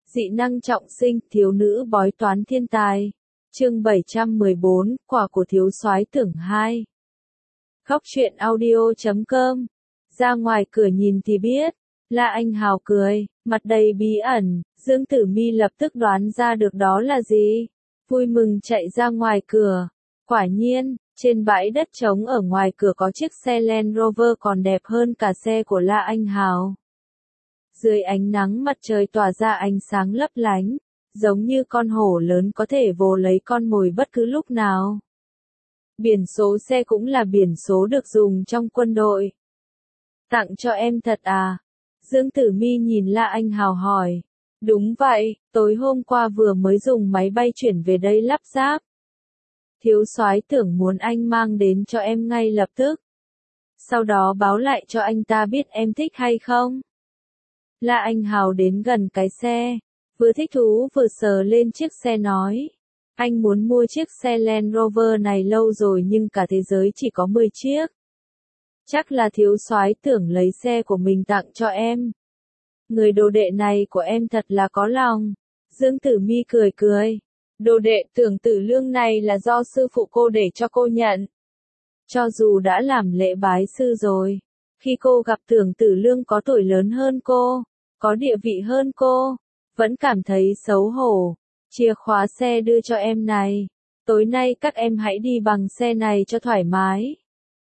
Dị năng trọng sinh, thiếu nữ bói toán thiên tài. Chương 714, quả của thiếu soái tưởng 2. Góc truyện audio.com. Ra ngoài cửa nhìn thì biết. La Anh Hào cười, mặt đầy bí ẩn, Dương Tử Mi lập tức đoán ra được đó là gì. Vui mừng chạy ra ngoài cửa. Quả nhiên, trên bãi đất trống ở ngoài cửa có chiếc xe Land Rover còn đẹp hơn cả xe của La Anh Hào. Dưới ánh nắng mặt trời tỏa ra ánh sáng lấp lánh, giống như con hổ lớn có thể vồ lấy con mồi bất cứ lúc nào. Biển số xe cũng là biển số được dùng trong quân đội. Tặng cho em thật à? Dương Tử Mi nhìn La Anh Hào hỏi. Đúng vậy, tối hôm qua vừa mới dùng máy bay chuyển về đây lắp ráp. Thiếu soái tưởng muốn anh mang đến cho em ngay lập tức. Sau đó báo lại cho anh ta biết em thích hay không. La Anh Hào đến gần cái xe, vừa thích thú vừa sờ lên chiếc xe nói. Anh muốn mua chiếc xe Land Rover này lâu rồi nhưng cả thế giới chỉ có 10 chiếc. Chắc là thiếu soái tưởng lấy xe của mình tặng cho em. Người đồ đệ này của em thật là có lòng. Dương Tử Mi cười cười. Đồ đệ Tưởng Tử Lương này là do sư phụ cô để cho cô nhận. Cho dù đã làm lễ bái sư rồi, khi cô gặp Tưởng Tử Lương có tuổi lớn hơn cô, có địa vị hơn cô, vẫn cảm thấy xấu hổ. Chìa khóa xe đưa cho em này. Tối nay các em hãy đi bằng xe này cho thoải mái.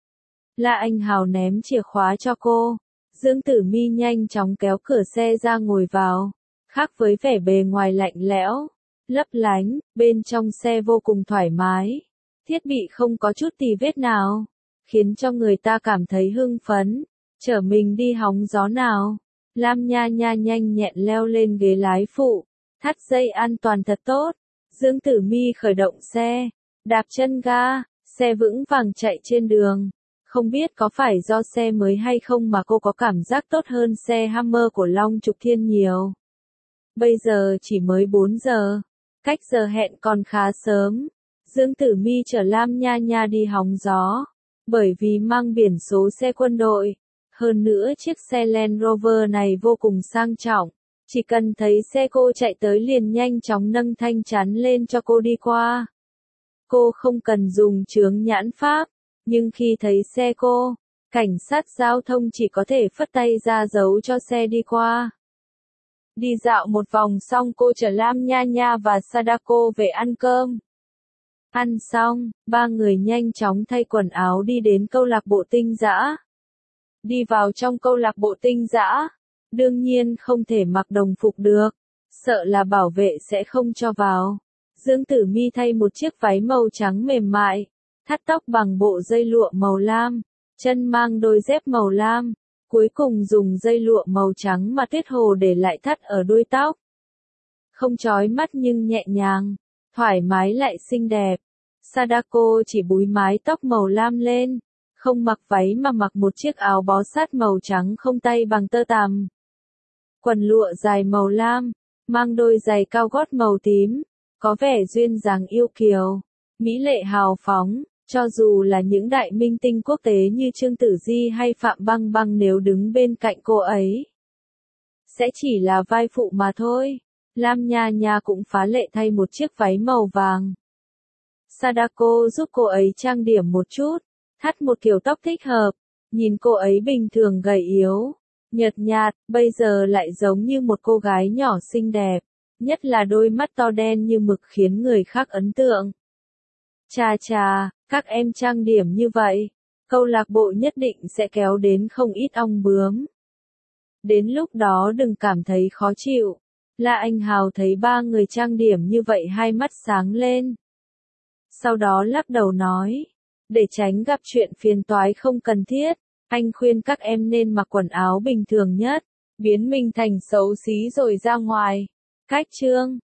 La Anh Hào ném chìa khóa cho cô. Dương Tử Mi nhanh chóng kéo cửa xe ra ngồi vào. Khác với vẻ bề ngoài lạnh lẽo, lấp lánh, bên trong xe vô cùng thoải mái. Thiết bị không có chút tì vết nào, khiến cho người ta cảm thấy hưng phấn. Chở mình đi hóng gió nào. Lam Nha Nha nhanh nhẹn leo lên ghế lái phụ, thắt dây an toàn thật tốt. Dương Tử Mi khởi động xe, đạp chân ga, xe vững vàng chạy trên đường. Không biết có phải do xe mới hay không mà cô có cảm giác tốt hơn xe Hammer của Long Trục Thiên nhiều. Bây giờ chỉ mới 4 giờ, cách giờ hẹn còn khá sớm. Dương Tử Mi chở Lam Nha Nha đi hóng gió, bởi vì mang biển số xe quân đội. Hơn nữa chiếc xe Land Rover này vô cùng sang trọng, chỉ cần thấy xe cô chạy tới liền nhanh chóng nâng thanh chắn lên cho cô đi qua. Cô không cần dùng chướng nhãn pháp, nhưng khi thấy xe cô, cảnh sát giao thông chỉ có thể phất tay ra dấu cho xe đi qua. Đi dạo một vòng xong cô chở Lam Nha Nha và Sadako về ăn cơm. Ăn xong, ba người nhanh chóng thay quần áo đi đến câu lạc bộ Tinh Dã. Đi vào trong câu lạc bộ Tinh Dã, đương nhiên không thể mặc đồng phục được, sợ là bảo vệ sẽ không cho vào. Dương Tử Mi thay một chiếc váy màu trắng mềm mại, thắt tóc bằng bộ dây lụa màu lam, chân mang đôi dép màu lam, cuối cùng dùng dây lụa màu trắng mà Tuyết Hồ để lại thắt ở đuôi tóc. Không chói mắt nhưng nhẹ nhàng, thoải mái lại xinh đẹp. Sadako chỉ búi mái tóc màu lam lên, không mặc váy mà mặc một chiếc áo bó sát màu trắng không tay bằng tơ tằm. Quần lụa dài màu lam, mang đôi giày cao gót màu tím, có vẻ duyên dáng yêu kiều, mỹ lệ hào phóng, cho dù là những đại minh tinh quốc tế như Trương Tử Di hay Phạm Băng Băng nếu đứng bên cạnh cô ấy, sẽ chỉ là vai phụ mà thôi. Lam Nha Nha cũng phá lệ thay một chiếc váy màu vàng. Sadako giúp cô ấy trang điểm một chút, thắt một kiểu tóc thích hợp, nhìn cô ấy bình thường gầy yếu, nhợt nhạt, bây giờ lại giống như một cô gái nhỏ xinh đẹp, nhất là đôi mắt to đen như mực khiến người khác ấn tượng. Chà chà, các em trang điểm như vậy, câu lạc bộ nhất định sẽ kéo đến không ít ong bướm. Đến lúc đó đừng cảm thấy khó chịu. La Anh Hào thấy ba người trang điểm như vậy hai mắt sáng lên. Sau đó lắc đầu nói, để tránh gặp chuyện phiền toái không cần thiết, anh khuyên các em nên mặc quần áo bình thường nhất, biến mình thành xấu xí rồi ra ngoài. Cách chương